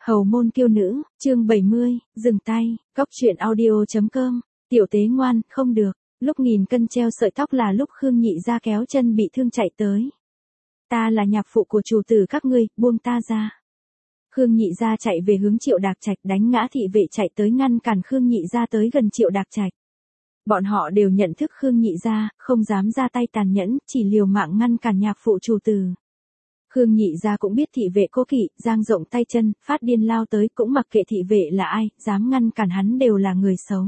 Hầu môn kiêu nữ, chương 70, dừng tay, góc truyện audio.com, tiểu tế ngoan, không được, lúc nghìn cân treo sợi tóc là lúc Khương Nhị Gia kéo chân bị thương chạy tới. Ta là nhạc phụ của chủ tử các ngươi, buông ta ra. Khương Nhị Gia chạy về hướng Triệu Đạc Trạch, đánh ngã thị vệ chạy tới ngăn cản Khương Nhị Gia tới gần Triệu Đạc Trạch. Bọn họ đều nhận thức Khương Nhị Gia, không dám ra tay tàn nhẫn, chỉ liều mạng ngăn cản nhạc phụ chủ tử. Khương Nhị Gia cũng biết thị vệ cố kỵ, giang rộng tay chân, phát điên lao tới, cũng mặc kệ thị vệ là ai, dám ngăn cản hắn đều là người xấu.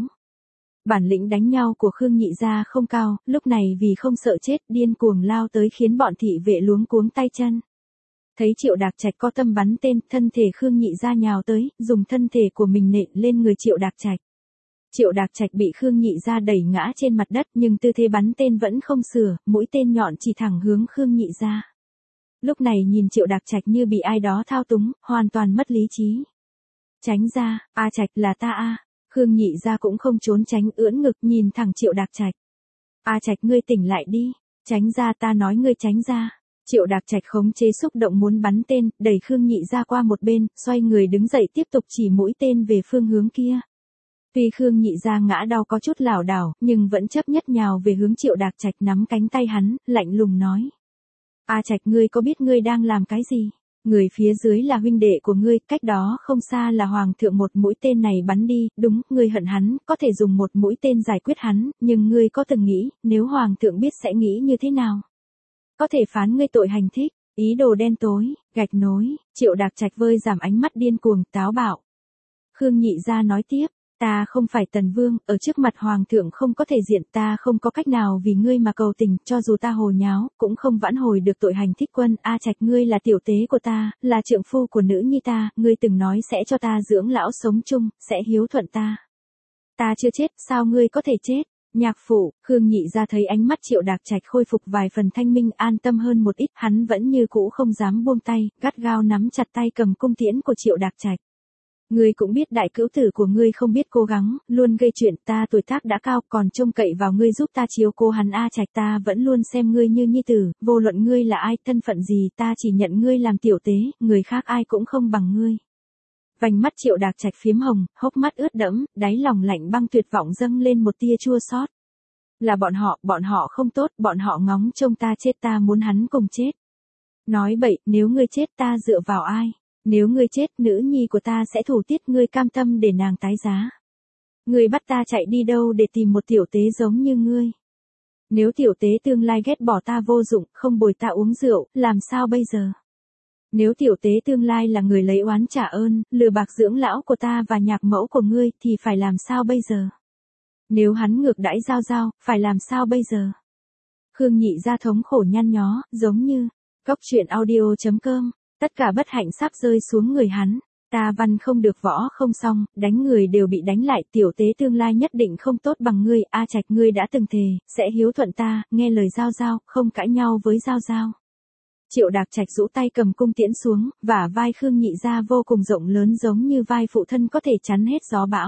Bản lĩnh đánh nhau của Khương Nhị Gia không cao, lúc này vì không sợ chết, điên cuồng lao tới khiến bọn thị vệ luống cuống tay chân. Thấy Triệu Đạc Trạch có tâm bắn tên, thân thể Khương Nhị Gia nhào tới, dùng thân thể của mình nện lên người Triệu Đạc Trạch. Triệu Đạc Trạch bị Khương Nhị Gia đẩy ngã trên mặt đất, nhưng tư thế bắn tên vẫn không sửa, mũi tên nhọn chỉ thẳng hướng Khương Nhị Gia. Lúc này nhìn Triệu Đạc Trạch như bị ai đó thao túng, hoàn toàn mất lý trí. Tránh ra, A Trạch là ta a. Khương Nhị Gia cũng không trốn tránh, ưỡn ngực nhìn thẳng Triệu Đạc Trạch. A Trạch ngươi tỉnh lại đi, tránh ra, ta nói ngươi tránh ra. Triệu Đạc Trạch khống chế xúc động muốn bắn tên, đẩy Khương Nhị Gia qua một bên, xoay người đứng dậy tiếp tục chỉ mũi tên về phương hướng kia. Tuy Khương Nhị Gia ngã đau có chút lảo đảo, nhưng vẫn chấp nhất nhào về hướng Triệu Đạc Trạch, nắm cánh tay hắn, lạnh lùng nói. A Trạch ngươi có biết ngươi đang làm cái gì? Người phía dưới là huynh đệ của ngươi, cách đó không xa là hoàng thượng, một mũi tên này bắn đi, đúng, ngươi hận hắn, có thể dùng một mũi tên giải quyết hắn, nhưng ngươi có từng nghĩ, nếu hoàng thượng biết sẽ nghĩ như thế nào? Có thể phán ngươi tội hành thích, ý đồ đen tối, gạch nối. Triệu Đạc Trạch vơi giảm ánh mắt điên cuồng, táo bạo. Khương Nhị Gia nói tiếp. Ta không phải Tần Vương, ở trước mặt hoàng thượng không có thể diện, ta không có cách nào vì ngươi mà cầu tình, cho dù ta hồ nháo, cũng không vãn hồi được tội hành thích quân. A Trạch ngươi là tiểu tế của ta, là trượng phu của nữ nhi ta, ngươi từng nói sẽ cho ta dưỡng lão sống chung, sẽ hiếu thuận ta. Ta chưa chết, sao ngươi có thể chết? Nhạc phụ, Khương Nhị Gia thấy ánh mắt Triệu Đạc Trạch khôi phục vài phần thanh minh, an tâm hơn một ít, hắn vẫn như cũ không dám buông tay, gắt gao nắm chặt tay cầm cung tiễn của Triệu Đạc Trạch. Ngươi cũng biết đại cữu tử của ngươi không biết cố gắng, luôn gây chuyện, ta tuổi tác đã cao, còn trông cậy vào ngươi giúp ta chiếu cố hắn. A Trạch ta vẫn luôn xem ngươi như nhi tử, vô luận ngươi là ai, thân phận gì, ta chỉ nhận ngươi làm tiểu tế, người khác ai cũng không bằng ngươi. Vành mắt Triệu Đạc Trạch phiếm hồng, hốc mắt ướt đẫm, đáy lòng lạnh băng tuyệt vọng dâng lên một tia chua xót. Là bọn họ không tốt, bọn họ ngóng trông ta chết, ta muốn hắn cùng chết. Nói bậy, nếu ngươi chết ta dựa vào ai? Nếu ngươi chết, nữ nhi của ta sẽ thủ tiết, ngươi cam tâm để nàng tái giá. Ngươi bắt ta chạy đi đâu để tìm một tiểu tế giống như ngươi? Nếu tiểu tế tương lai ghét bỏ ta vô dụng, không bồi ta uống rượu, làm sao bây giờ? Nếu tiểu tế tương lai là người lấy oán trả ơn, lừa bạc dưỡng lão của ta và nhạc mẫu của ngươi, thì phải làm sao bây giờ? Nếu hắn ngược đãi Giao Giao, phải làm sao bây giờ? Khương Nhị Gia thống khổ nhăn nhó, giống như, góc truyện audio.com. Tất cả bất hạnh sắp rơi xuống người hắn. Ta văn không được võ không xong, đánh người đều bị đánh lại, tiểu tế tương lai nhất định không tốt bằng ngươi. A Trạch ngươi đã từng thề, sẽ hiếu thuận ta, nghe lời Giao Giao, không cãi nhau với Giao Giao. Triệu Đạc Trạch rũ tay cầm cung tiễn xuống, và vai Khương Nhị Gia vô cùng rộng lớn, giống như vai phụ thân có thể chắn hết gió bão.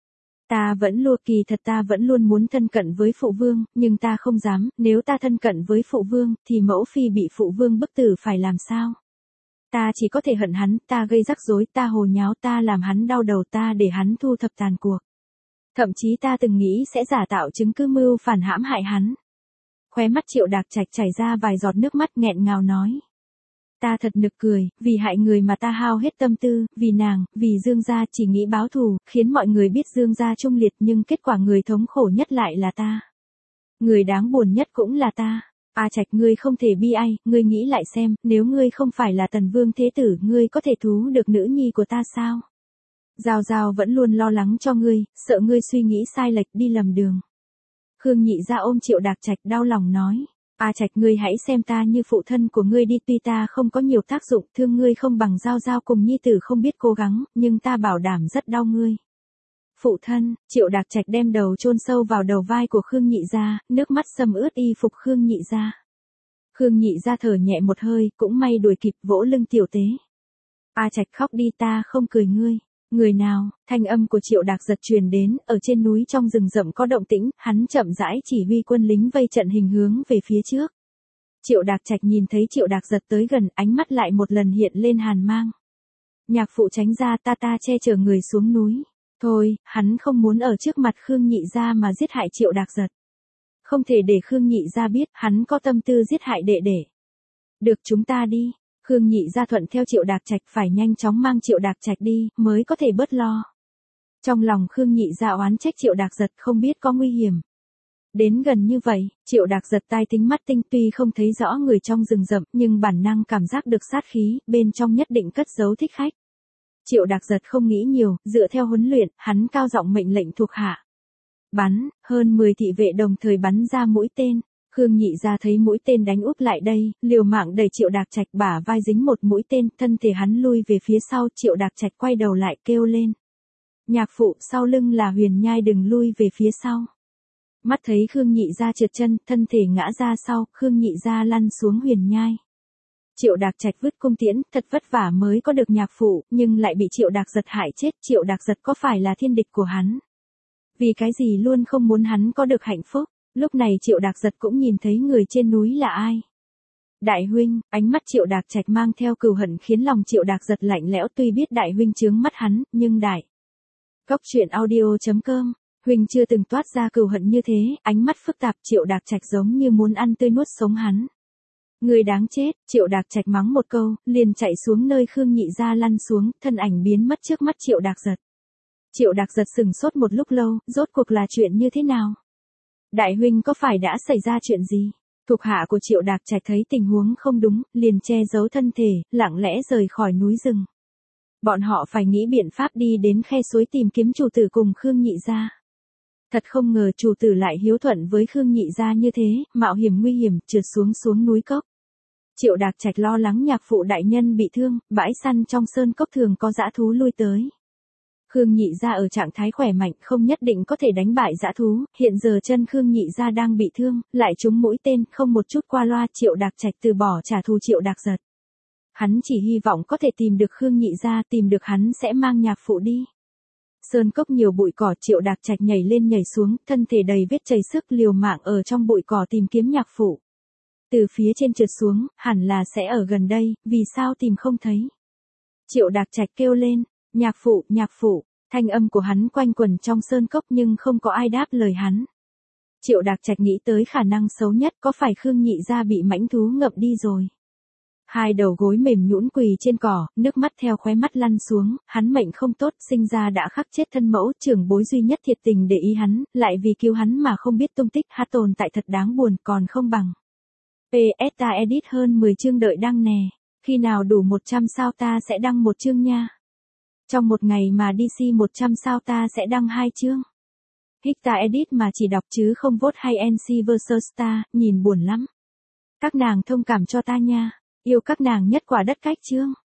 Ta vẫn luôn, kỳ thật ta vẫn luôn muốn thân cận với phụ vương, nhưng ta không dám, nếu ta thân cận với phụ vương, thì mẫu phi bị phụ vương bức tử phải làm sao? Ta chỉ có thể hận hắn, ta gây rắc rối, ta hồ nháo, ta làm hắn đau đầu, ta để hắn thu thập tàn cuộc. Thậm chí ta từng nghĩ sẽ giả tạo chứng cứ mưu phản hãm hại hắn. Khóe mắt Triệu Đạc Trạch chảy ra vài giọt nước mắt, nghẹn ngào nói. Ta thật nực cười, vì hại người mà ta hao hết tâm tư, vì nàng, vì Dương gia, chỉ nghĩ báo thù, khiến mọi người biết Dương gia trung liệt, nhưng kết quả người thống khổ nhất lại là ta. Người đáng buồn nhất cũng là ta. A Trạch ngươi không thể bi ai, ngươi nghĩ lại xem, nếu ngươi không phải là Tần Vương thế tử, ngươi có thể thú được nữ nhi của ta sao? Giao Giao vẫn luôn lo lắng cho ngươi, sợ ngươi suy nghĩ sai lệch đi lầm đường. Khương Nhị Gia ôm Triệu Đạc Trạch đau lòng nói. A Trạch ngươi hãy xem ta như phụ thân của ngươi đi, tuy ta không có nhiều tác dụng, thương ngươi không bằng Giao Giao cùng nhi tử không biết cố gắng, nhưng ta bảo đảm rất đau ngươi. Phụ thân, Triệu Đạc Trạch đem đầu chôn sâu vào đầu vai của Khương Nhị Gia, nước mắt xâm ướt y phục Khương Nhị Gia. Khương Nhị Gia thở nhẹ một hơi, cũng may đuổi kịp, vỗ lưng tiểu tế. A Trạch khóc đi, ta không cười ngươi. Người nào? Thanh âm của Triệu Đạc Giật truyền đến, ở trên núi trong rừng rậm có động tĩnh, hắn chậm rãi chỉ huy quân lính vây trận hình hướng về phía trước. Triệu Đạc Trạch nhìn thấy Triệu Đạc Giật tới gần, ánh mắt lại một lần hiện lên hàn mang. Nhạc phụ tránh ra, ta che chở người xuống núi. Thôi, hắn không muốn ở trước mặt Khương Nhị gia mà giết hại Triệu Đạc Giật. Không thể để Khương Nhị gia biết hắn có tâm tư giết hại đệ đệ. Được, chúng ta đi. Khương Nhị gia thuận theo Triệu Đạc Trạch, phải nhanh chóng mang Triệu Đạc Trạch đi, mới có thể bớt lo. Trong lòng Khương Nhị gia oán trách Triệu Đạc Giật không biết có nguy hiểm. Đến gần như vậy, Triệu Đạc Giật tai tính mắt tinh, tuy không thấy rõ người trong rừng rậm, nhưng bản năng cảm giác được sát khí, bên trong nhất định cất giấu thích khách. Triệu Đạc Giật không nghĩ nhiều, dựa theo huấn luyện, hắn cao giọng mệnh lệnh thuộc hạ. Bắn, hơn 10 thị vệ đồng thời bắn ra mũi tên. Khương Nhị gia thấy mũi tên đánh úp lại đây, liều mạng đẩy Triệu Đạc Trạch, bả vai dính một mũi tên, thân thể hắn lui về phía sau. Triệu Đạc Trạch quay đầu lại kêu lên. Nhạc phụ, sau lưng là Huyền Nhai, đừng lui về phía sau. Mắt thấy Khương Nhị gia trượt chân, thân thể ngã ra sau, Khương Nhị gia lăn xuống Huyền Nhai. Triệu Đạc Trạch vứt cung tiễn, thật vất vả mới có được nhạc phụ, nhưng lại bị Triệu Đạc Giật hại chết. Triệu Đạc Giật có phải là thiên địch của hắn? Vì cái gì luôn không muốn hắn có được hạnh phúc? Lúc này Triệu Đạc Giật cũng nhìn thấy người trên núi là ai. Đại huynh, ánh mắt Triệu Đạc Trạch mang theo cừu hận khiến lòng Triệu Đạc Giật lạnh lẽo, tuy biết đại huynh chướng mắt hắn, nhưng đại. Cóc truyện audio.com, huynh chưa từng toát ra cừu hận như thế, ánh mắt phức tạp. Triệu Đạc Trạch giống như muốn ăn tươi nuốt sống hắn. Người đáng chết, Triệu Đạc Trạch mắng một câu, liền chạy xuống nơi Khương Nhị gia lăn xuống, thân ảnh biến mất trước mắt Triệu Đạc Giật. Triệu Đạc Giật sừng sốt một lúc lâu, rốt cuộc là chuyện như thế nào? Đại huynh có phải đã xảy ra chuyện gì? Thuộc hạ của Triệu Đạc Trạch thấy tình huống không đúng, liền che giấu thân thể, lặng lẽ rời khỏi núi rừng. Bọn họ phải nghĩ biện pháp đi đến khe suối tìm kiếm chủ tử cùng Khương Nhị gia. Thật không ngờ chủ tử lại hiếu thuận với Khương Nhị gia như thế, mạo hiểm nguy hiểm, trượt xuống núi cốc. Triệu Đạc Trạch lo lắng nhạc phụ đại nhân bị thương, bãi săn trong sơn cốc thường có dã thú lui tới. Khương Nhị gia ở trạng thái khỏe mạnh, không nhất định có thể đánh bại dã thú, hiện giờ chân Khương Nhị gia đang bị thương, lại trúng mũi tên, không một chút qua loa. Triệu Đạc Trạch từ bỏ trả thù Triệu Đạc Giật. Hắn chỉ hy vọng có thể tìm được Khương Nhị gia, tìm được hắn sẽ mang nhạc phụ đi. Sơn cốc nhiều bụi cỏ, Triệu Đạc Trạch nhảy lên nhảy xuống, thân thể đầy vết chảy sức, liều mạng ở trong bụi cỏ tìm kiếm nhạc phụ. Từ phía trên trượt xuống, hẳn là sẽ ở gần đây, vì sao tìm không thấy? Triệu Đạc Trạch kêu lên, nhạc phụ, thanh âm của hắn quanh quẩn trong sơn cốc nhưng không có ai đáp lời hắn. Triệu Đạc Trạch nghĩ tới khả năng xấu nhất, có phải Khương Nhị gia bị mãnh thú ngậm đi rồi? Hai đầu gối mềm nhũn quỳ trên cỏ, nước mắt theo khóe mắt lăn xuống, hắn mệnh không tốt, sinh ra đã khắc chết thân mẫu, trưởng bối duy nhất thiệt tình để ý hắn, lại vì cứu hắn mà không biết tung tích, hát tồn tại thật đáng buồn, còn không bằng. PS ta edit hơn 10 chương đợi đăng nè, khi nào đủ 100 sao ta sẽ đăng một chương nha. Trong một ngày mà DC 100 sao ta sẽ đăng 2 chương. Hicta edit mà chỉ đọc chứ không vote hay NC vs Star, nhìn buồn lắm. Các nàng thông cảm cho ta nha, yêu các nàng nhất quả đất cách chương.